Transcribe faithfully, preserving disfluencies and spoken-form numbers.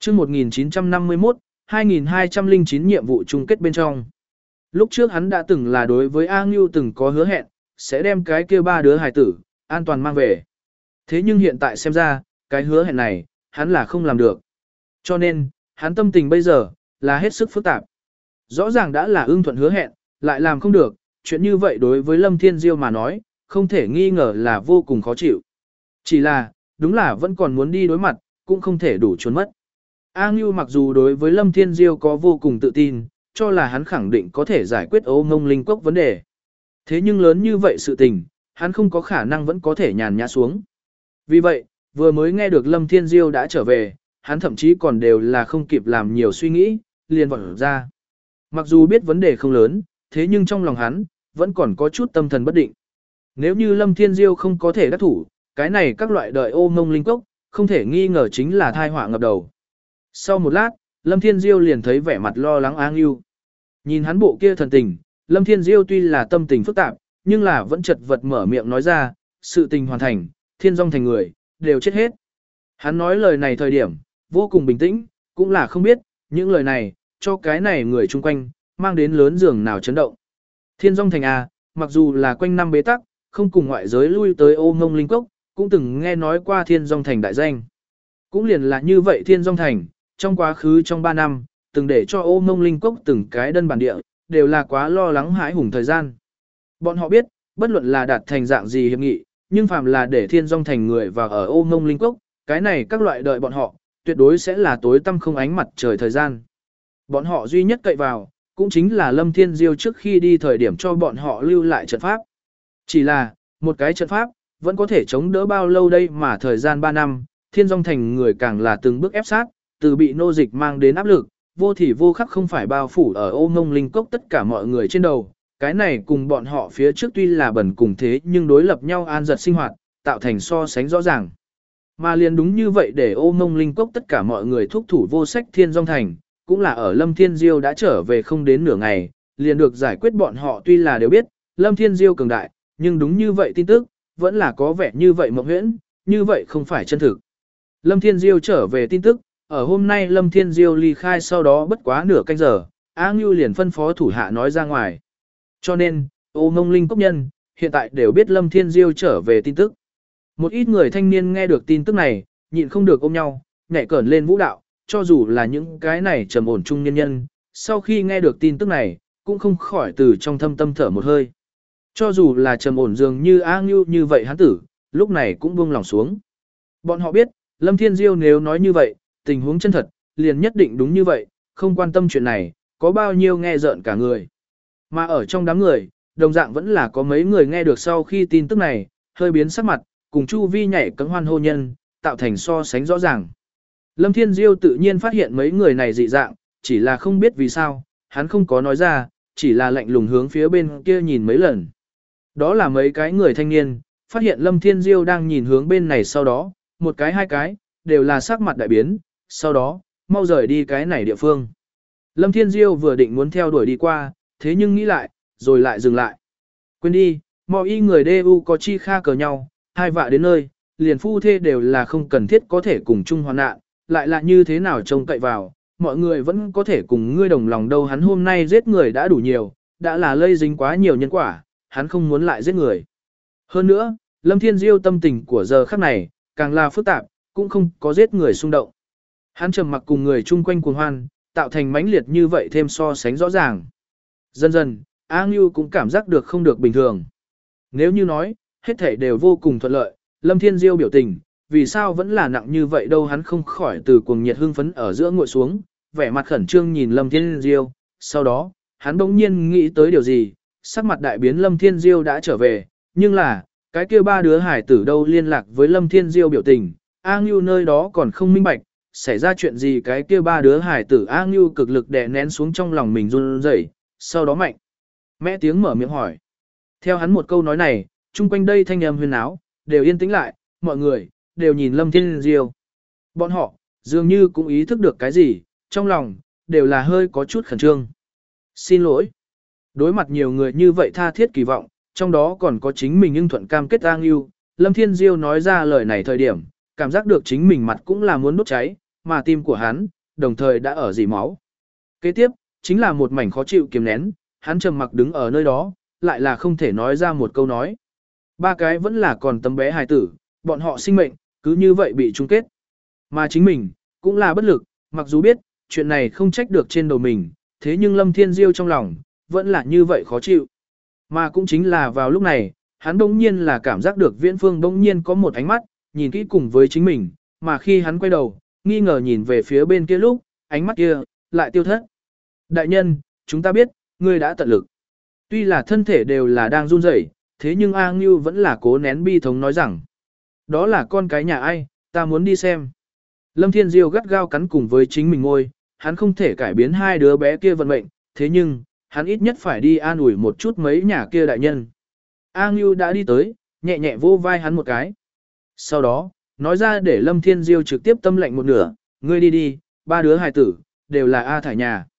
Chương một nghìn chín trăm năm mươi mốt, hai nghìn hai trăm lẻ chín nhiệm vụ chung kết bên trong. Lúc trước hắn đã từng là đối với A Ngưu từng có hứa hẹn, sẽ đem cái kia ba đứa hài tử, an toàn mang về. Thế nhưng hiện tại xem ra, cái hứa hẹn này, hắn là không làm được. Cho nên, hắn tâm tình bây giờ, là hết sức phức tạp. Rõ ràng đã là ưng thuận hứa hẹn, lại làm không được, chuyện như vậy đối với Lâm Thiên Diêu mà nói, không thể nghi ngờ là vô cùng khó chịu. Chỉ là, đúng là vẫn còn muốn đi đối mặt, cũng không thể đủ trốn mất. A Ngưu mặc dù đối với Lâm Thiên Diêu có vô cùng tự tin, cho là hắn khẳng định có thể giải quyết Ô Ngông Linh Cốc vấn đề. Thế nhưng lớn như vậy sự tình, hắn không có khả năng vẫn có thể nhàn nhã xuống. Vì vậy, vừa mới nghe được Lâm Thiên Diêu đã trở về, hắn thậm chí còn đều là không kịp làm nhiều suy nghĩ, liền vọt ra. Mặc dù biết vấn đề không lớn, thế nhưng trong lòng hắn, vẫn còn có chút tâm thần bất định. Nếu như Lâm Thiên Diêu không có thể đắc thủ, cái này các loại đợi Ô Ngông Linh Cốc, không thể nghi ngờ chính là thai họa ngập đầu. Sau một lát, Lâm Thiên Diêu liền thấy vẻ mặt lo lắng A Ngưu. Nhìn hắn bộ kia thần tình, Lâm Thiên Diêu tuy là tâm tình phức tạp, nhưng là vẫn chật vật mở miệng nói ra, sự tình hoàn thành, thiên dòng thành người, đều chết hết. Hắn nói lời này thời điểm, vô cùng bình tĩnh, cũng là không biết, những lời này, cho cái này người chung quanh, mang đến lớn giường nào chấn động. Thiên dòng thành A, mặc dù là quanh năm bế tắc, không cùng ngoại giới lui tới Ô Ngông Linh Cốc, cũng từng nghe nói qua thiên dòng thành đại danh. Cũng liền là như vậy thiên dòng thành, trong quá khứ trong ba năm, từng để cho Ô Ngông Linh Cốc từng cái đơn bản địa, đều là quá lo lắng hãi hùng thời gian. Bọn họ biết, bất luận là đạt thành dạng gì hiệp nghị, nhưng phàm là để thiên dòng thành người vào ở Ô Ngông Linh Cốc, cái này các loại đợi bọn họ, tuyệt đối sẽ là tối tăm không ánh mặt trời thời gian. Bọn họ duy nhất cậy vào, cũng chính là Lâm Thiên Diêu trước khi đi thời điểm cho bọn họ lưu lại trận pháp. Chỉ là, một cái trận pháp, vẫn có thể chống đỡ bao lâu đây mà thời gian ba năm, thiên dòng thành người càng là từng bước ép sát, từ bị nô dịch mang đến áp lực, vô thì vô khắc không phải bao phủ ở Ô Ngông Linh Cốc tất cả mọi người trên đầu. Cái này cùng bọn họ phía trước tuy là bẩn cùng thế nhưng đối lập nhau an giật sinh hoạt, tạo thành so sánh rõ ràng. Mà liền đúng như vậy để Ô Ngông Linh Cốc tất cả mọi người thúc thủ vô sách thiên dòng thành, cũng là ở Lâm Thiên Diêu đã trở về không đến nửa ngày, liền được giải quyết bọn họ tuy là đều biết, Lâm Thiên Diêu cường đại, nhưng đúng như vậy tin tức, vẫn là có vẻ như vậy mộng huyễn, như vậy không phải chân thực. Lâm Thiên Diêu trở về tin tức, ở hôm nay Lâm Thiên Diêu ly khai sau đó bất quá nửa canh giờ, A Ngưu liền phân phó thủ hạ nói ra ngoài. Cho nên, Ô Ngông Linh Cốc nhân, hiện tại đều biết Lâm Thiên Diêu trở về tin tức. Một ít người thanh niên nghe được tin tức này, nhịn không được ôm nhau, nhảy cẩn lên vũ đạo, cho dù là những cái này trầm ổn trung nhân nhân, sau khi nghe được tin tức này, cũng không khỏi từ trong thâm tâm thở một hơi. Cho dù là trầm ổn dường như A Ngưu như vậy hắn tử, lúc này cũng buông lòng xuống. Bọn họ biết, Lâm Thiên Diêu nếu nói như vậy, tình huống chân thật, liền nhất định đúng như vậy, không quan tâm chuyện này, có bao nhiêu nghe rợn cả người. Mà ở trong đám người, đồng dạng vẫn là có mấy người nghe được sau khi tin tức này, hơi biến sắc mặt, cùng chu vi nhảy cẫng hoan hô nhân, tạo thành so sánh rõ ràng. Lâm Thiên Diêu tự nhiên phát hiện mấy người này dị dạng, chỉ là không biết vì sao, hắn không có nói ra, chỉ là lạnh lùng hướng phía bên kia nhìn mấy lần. Đó là mấy cái người thanh niên, phát hiện Lâm Thiên Diêu đang nhìn hướng bên này sau đó, một cái hai cái, đều là sắc mặt đại biến, sau đó, mau rời đi cái này địa phương. Lâm Thiên Diêu vừa định muốn theo đuổi đi qua, thế nhưng nghĩ lại, rồi lại dừng lại. Quên đi, mọi y người đê u có chi kha cờ nhau, hai vạ đến nơi, liền phu thê đều là không cần thiết có thể cùng chung hoạn nạn, lại là như thế nào trông cậy vào, mọi người vẫn có thể cùng ngươi đồng lòng đâu. Hắn hôm nay giết người đã đủ nhiều, đã là lây dính quá nhiều nhân quả, hắn không muốn lại giết người. Hơn nữa, Lâm Thiên Diêu tâm tình của giờ khắc này, càng là phức tạp, cũng không có giết người xung động. Hắn trầm mặc cùng người chung quanh cuồng hoan, tạo thành mãnh liệt như vậy thêm so sánh rõ ràng. Dần dần, A Ngưu cũng cảm giác được không được bình thường. Nếu như nói, hết thảy đều vô cùng thuận lợi, Lâm Thiên Diêu biểu tình, vì sao vẫn là nặng như vậy đâu. Hắn không khỏi từ cuồng nhiệt hưng phấn ở giữa ngồi xuống, vẻ mặt khẩn trương nhìn Lâm Thiên Diêu. Sau đó, hắn bỗng nhiên nghĩ tới điều gì, sắc mặt đại biến. Lâm Thiên Diêu đã trở về, nhưng là, cái kia ba đứa hải tử đâu liên lạc với Lâm Thiên Diêu biểu tình, A Ngưu nơi đó còn không minh bạch, xảy ra chuyện gì cái kia ba đứa hải tử. A Ngưu cực lực đè nén xuống trong lòng mình run rẩy, sau đó mạnh mẽ tiếng mở miệng hỏi. Theo hắn một câu nói này, chung quanh đây thanh âm huyên áo, đều yên tĩnh lại, mọi người, đều nhìn Lâm Thiên Diêu. Bọn họ, dường như cũng ý thức được cái gì, trong lòng, đều là hơi có chút khẩn trương. Xin lỗi. Đối mặt nhiều người như vậy tha thiết kỳ vọng, trong đó còn có chính mình nhưng thuận cam kết A Ngưu, Lâm Thiên Diêu nói ra lời này thời điểm, cảm giác được chính mình mặt cũng là muốn đốt cháy, mà tim của hắn, đồng thời đã ở dỉ máu. Kế tiếp, chính là một mảnh khó chịu kiềm nén, hắn trầm mặc đứng ở nơi đó, lại là không thể nói ra một câu nói. Ba cái vẫn là còn tấm bé hài tử, bọn họ sinh mệnh, cứ như vậy bị chung kết. Mà chính mình, cũng là bất lực, mặc dù biết, chuyện này không trách được trên đầu mình, thế nhưng Lâm Thiên Diêu trong lòng, vẫn là như vậy khó chịu. Mà cũng chính là vào lúc này, hắn bỗng nhiên là cảm giác được Viễn Phương bỗng nhiên có một ánh mắt, nhìn kỹ cùng với chính mình, mà khi hắn quay đầu, nghi ngờ nhìn về phía bên kia lúc, ánh mắt kia, lại tiêu thất. Đại nhân, chúng ta biết, ngươi đã tận lực. Tuy là thân thể đều là đang run rẩy, thế nhưng A Ngưu vẫn là cố nén bi thống nói rằng, đó là con cái nhà ai, ta muốn đi xem. Lâm Thiên Diêu gắt gao cắn cùng với chính mình ngôi, hắn không thể cải biến hai đứa bé kia vận mệnh, thế nhưng, hắn ít nhất phải đi an ủi một chút mấy nhà kia đại nhân. A Ngưu đã đi tới, nhẹ nhẹ vô vai hắn một cái. Sau đó, nói ra để Lâm Thiên Diêu trực tiếp tâm lệnh một nửa, ngươi đi đi, ba đứa hài tử, đều là A Thải nhà.